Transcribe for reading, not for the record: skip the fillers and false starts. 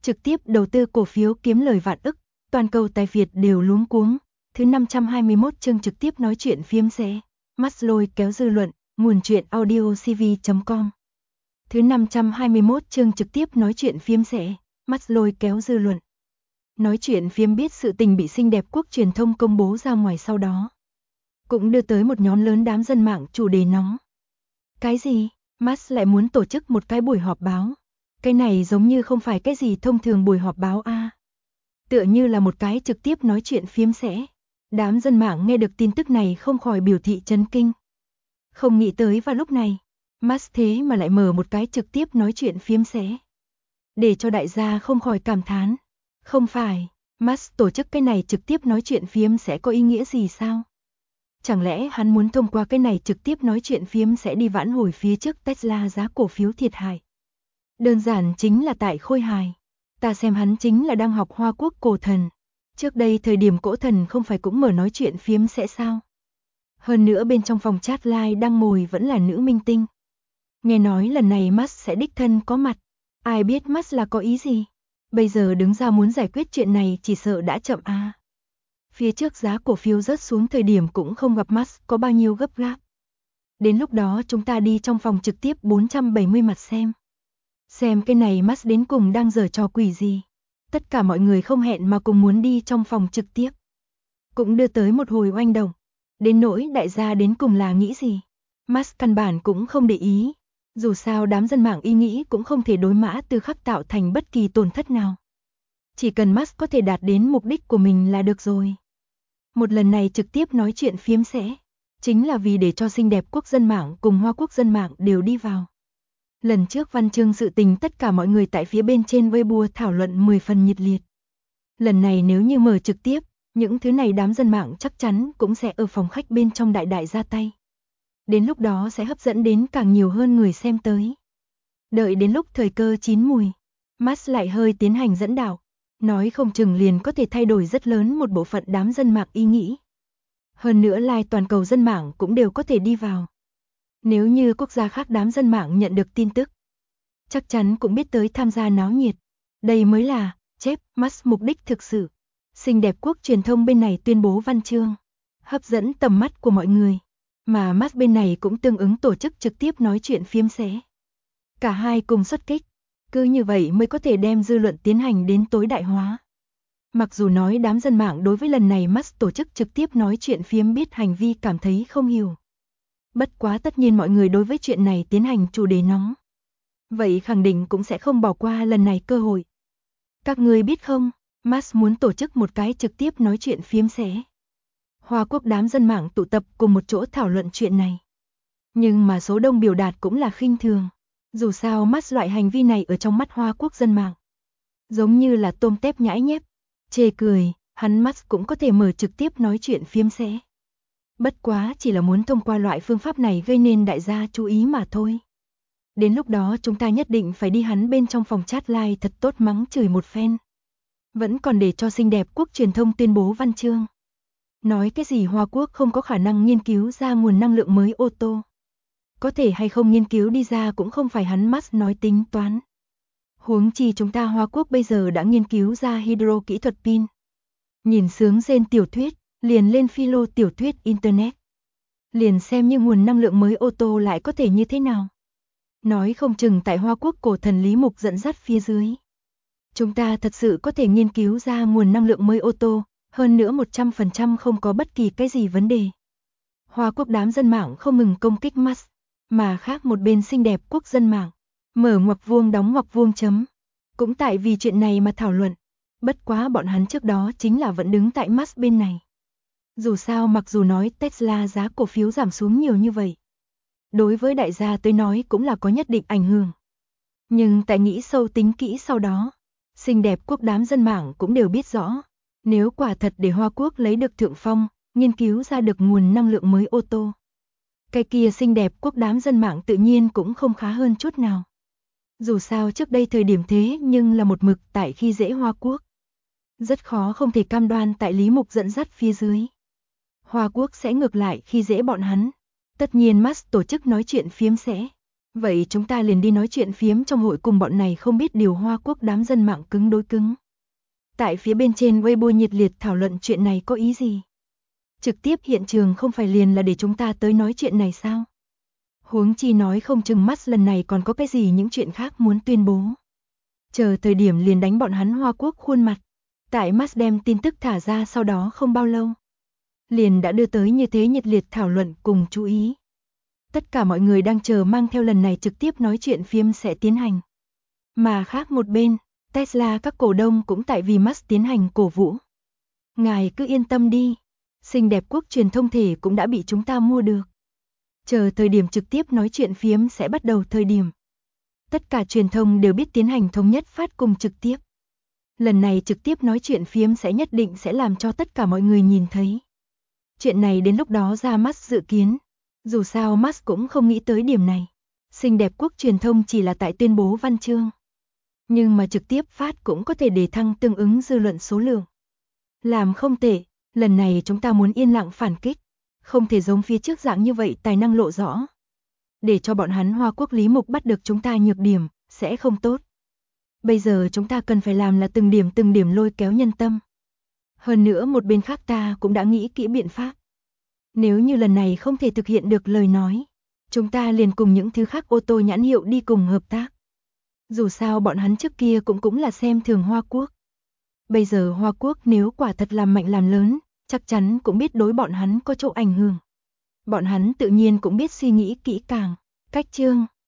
trực tiếp đầu tư cổ phiếu kiếm lời vạn ức, toàn cầu tài Việt đều luống cuống. Thứ 521 chương trực tiếp nói chuyện phiếm sẽ. Musk lôi kéo dư luận, nguồn truyện audio cv.com. Thứ 521 chương trực tiếp nói chuyện phiếm sẽ. Musk lôi kéo dư luận. Nói chuyện phiếm biết sự tình bị xinh đẹp quốc truyền thông công bố ra ngoài sau đó. Cũng đưa tới một nhóm lớn đám dân mạng chủ đề nóng. Cái gì? Musk lại muốn tổ chức một cái buổi họp báo. Cái này giống như không phải cái gì thông thường buổi họp báo a. Tựa như là một cái trực tiếp nói chuyện phiếm sẽ. Đám dân mạng nghe được tin tức này không khỏi biểu thị chấn kinh. Không nghĩ tới vào lúc này, Musk thế mà lại mở một cái trực tiếp nói chuyện phiếm sẽ. Để cho đại gia không khỏi cảm thán. Không phải, Musk tổ chức cái này trực tiếp nói chuyện phiếm sẽ có ý nghĩa gì sao? Chẳng lẽ hắn muốn thông qua cái này trực tiếp nói chuyện phiếm sẽ đi vãn hồi phía trước Tesla giá cổ phiếu thiệt hại? Đơn giản chính là tại khôi hài. Ta xem hắn chính là đang học Hoa Quốc cổ thần. Trước đây thời điểm cổ thần không phải cũng mở nói chuyện phiếm sẽ sao? Hơn nữa bên trong phòng chat live đang ngồi vẫn là nữ minh tinh. Nghe nói lần này Musk sẽ đích thân có mặt. Ai biết Musk là có ý gì? Bây giờ đứng ra muốn giải quyết chuyện này chỉ sợ đã chậm a. Phía trước giá cổ phiếu rớt xuống thời điểm cũng không gặp Musk có bao nhiêu gấp gáp. Đến lúc đó chúng ta đi trong phòng trực tiếp 470 mặt xem. Xem cái này Musk đến cùng đang giở trò quỷ gì. Tất cả mọi người không hẹn mà cùng muốn đi trong phòng trực tiếp. Cũng đưa tới một hồi oanh động. Đến nỗi đại gia đến cùng là nghĩ gì. Musk căn bản cũng không để ý. Dù sao đám dân mạng ý nghĩ cũng không thể đối Mã Tư Khắc tạo thành bất kỳ tổn thất nào. Chỉ cần Musk có thể đạt đến mục đích của mình là được rồi. Một lần này trực tiếp nói chuyện phiếm sẽ. Chính là vì để cho xinh đẹp quốc dân mạng cùng Hoa Quốc dân mạng đều đi vào. Lần trước văn chương sự tình tất cả mọi người tại phía bên trên Weibo thảo luận 10 phần nhiệt liệt. Lần này nếu như mở trực tiếp, những thứ này đám dân mạng chắc chắn cũng sẽ ở phòng khách bên trong đại ra tay. Đến lúc đó sẽ hấp dẫn đến càng nhiều hơn người xem tới. Đợi đến lúc thời cơ chín mùi, Musk lại hơi tiến hành dẫn đạo, nói không chừng liền có thể thay đổi rất lớn một bộ phận đám dân mạng ý nghĩ. Hơn nữa live toàn cầu dân mạng cũng đều có thể đi vào. Nếu như quốc gia khác đám dân mạng nhận được tin tức, chắc chắn cũng biết tới tham gia náo nhiệt. Đây mới là Musk mục đích thực sự. Xinh đẹp quốc truyền thông bên này tuyên bố văn chương, hấp dẫn tầm mắt của mọi người. Mà Musk bên này cũng tương ứng tổ chức trực tiếp nói chuyện phiếm sẽ. Cả hai cùng xuất kích. Cứ như vậy mới có thể đem dư luận tiến hành đến tối đại hóa. Mặc dù nói đám dân mạng đối với lần này Musk tổ chức trực tiếp nói chuyện phiếm biết hành vi cảm thấy không hiểu. Bất quá tất nhiên mọi người đối với chuyện này tiến hành chủ đề nóng. Vậy khẳng định cũng sẽ không bỏ qua lần này cơ hội. Các người biết không, Musk muốn tổ chức một cái trực tiếp nói chuyện phiếm sẽ. Hoa Quốc đám dân mạng tụ tập cùng một chỗ thảo luận chuyện này. Nhưng mà số đông biểu đạt cũng là khinh thường. Dù sao Musk loại hành vi này ở trong mắt Hoa Quốc dân mạng giống như là tôm tép nhãi nhép, chê cười, hắn Musk cũng có thể mở trực tiếp nói chuyện phiếm sẽ. Bất quá chỉ là muốn thông qua loại phương pháp này gây nên đại gia chú ý mà thôi. Đến lúc đó chúng ta nhất định phải đi hắn bên trong phòng chat live thật tốt mắng chửi một phen. Vẫn còn để cho xinh đẹp quốc truyền thông tuyên bố văn chương. Nói cái gì Hoa Quốc không có khả năng nghiên cứu ra nguồn năng lượng mới ô tô. Có thể hay không nghiên cứu đi ra cũng không phải hắn Musk nói tính toán. Huống chi chúng ta Hoa Quốc bây giờ đã nghiên cứu ra hydro kỹ thuật pin. Nhìn sướng rên tiểu thuyết, liền lên philo tiểu thuyết internet. Liền xem như nguồn năng lượng mới ô tô lại có thể như thế nào. Nói không chừng tại Hoa Quốc cổ thần Lý Mục dẫn dắt phía dưới. Chúng ta thật sự có thể nghiên cứu ra nguồn năng lượng mới ô tô, hơn nữa 100% không có bất kỳ cái gì vấn đề. Hoa Quốc đám dân mạng không ngừng công kích Musk, mà khác một bên xinh đẹp quốc dân mạng, mở ngoặc vuông đóng ngoặc vuông chấm. Cũng tại vì chuyện này mà thảo luận, bất quá bọn hắn trước đó chính là vẫn đứng tại Musk bên này. Dù sao mặc dù nói Tesla giá cổ phiếu giảm xuống nhiều như vậy, đối với đại gia tới nói cũng là có nhất định ảnh hưởng. Nhưng tại nghĩ sâu tính kỹ sau đó, xinh đẹp quốc đám dân mạng cũng đều biết rõ, nếu quả thật để Hoa Quốc lấy được thượng phong, nghiên cứu ra được nguồn năng lượng mới ô tô, cái kia xinh đẹp quốc đám dân mạng tự nhiên cũng không khá hơn chút nào. Dù sao trước đây thời điểm thế nhưng là một mực tại khi dễ Hoa Quốc. Rất khó không thể cam đoan tại Lý Mục dẫn dắt phía dưới. Hoa Quốc sẽ ngược lại khi dễ bọn hắn. Tất nhiên Musk tổ chức nói chuyện phiếm sẽ. Vậy chúng ta liền đi nói chuyện phiếm trong hội cùng bọn này không biết điều Hoa Quốc đám dân mạng cứng đối cứng. Tại phía bên trên Weibo nhiệt liệt thảo luận chuyện này có ý gì? Trực tiếp hiện trường không phải liền là để chúng ta tới nói chuyện này sao? Huống chi nói không chừng Musk lần này còn có cái gì những chuyện khác muốn tuyên bố. Chờ thời điểm liền đánh bọn hắn Hoa Quốc khuôn mặt. Tại Musk đem tin tức thả ra sau đó không bao lâu. Liền đã đưa tới như thế nhiệt liệt thảo luận cùng chú ý. Tất cả mọi người đang chờ mang theo lần này trực tiếp nói chuyện phiếm sẽ tiến hành. Mà khác một bên, Tesla các cổ đông cũng tại vì Musk tiến hành cổ vũ. Ngài cứ yên tâm đi. Xinh đẹp quốc truyền thông thể cũng đã bị chúng ta mua được. Chờ thời điểm trực tiếp nói chuyện phiếm sẽ bắt đầu thời điểm. Tất cả truyền thông đều biết tiến hành thống nhất phát cùng trực tiếp. Lần này trực tiếp nói chuyện phiếm sẽ nhất định sẽ làm cho tất cả mọi người nhìn thấy. Chuyện này đến lúc đó ra Musk dự kiến. Dù sao Musk cũng không nghĩ tới điểm này. Xinh đẹp quốc truyền thông chỉ là tại tuyên bố văn chương. Nhưng mà trực tiếp phát cũng có thể để thăng tương ứng dư luận số lượng. Làm không tệ, lần này chúng ta muốn yên lặng phản kích. Không thể giống phía trước dạng như vậy tài năng lộ rõ. Để cho bọn hắn Hoa Quốc Lý Mục bắt được chúng ta nhược điểm, sẽ không tốt. Bây giờ chúng ta cần phải làm là từng điểm lôi kéo nhân tâm. Hơn nữa một bên khác ta cũng đã nghĩ kỹ biện pháp. Nếu như lần này không thể thực hiện được lời nói, chúng ta liền cùng những thứ khác ô tô nhãn hiệu đi cùng hợp tác. Dù sao bọn hắn trước kia cũng là xem thường Hoa Quốc. Bây giờ Hoa Quốc nếu quả thật làm mạnh làm lớn, chắc chắn cũng biết đối bọn hắn có chỗ ảnh hưởng. Bọn hắn tự nhiên cũng biết suy nghĩ kỹ càng. Cách chương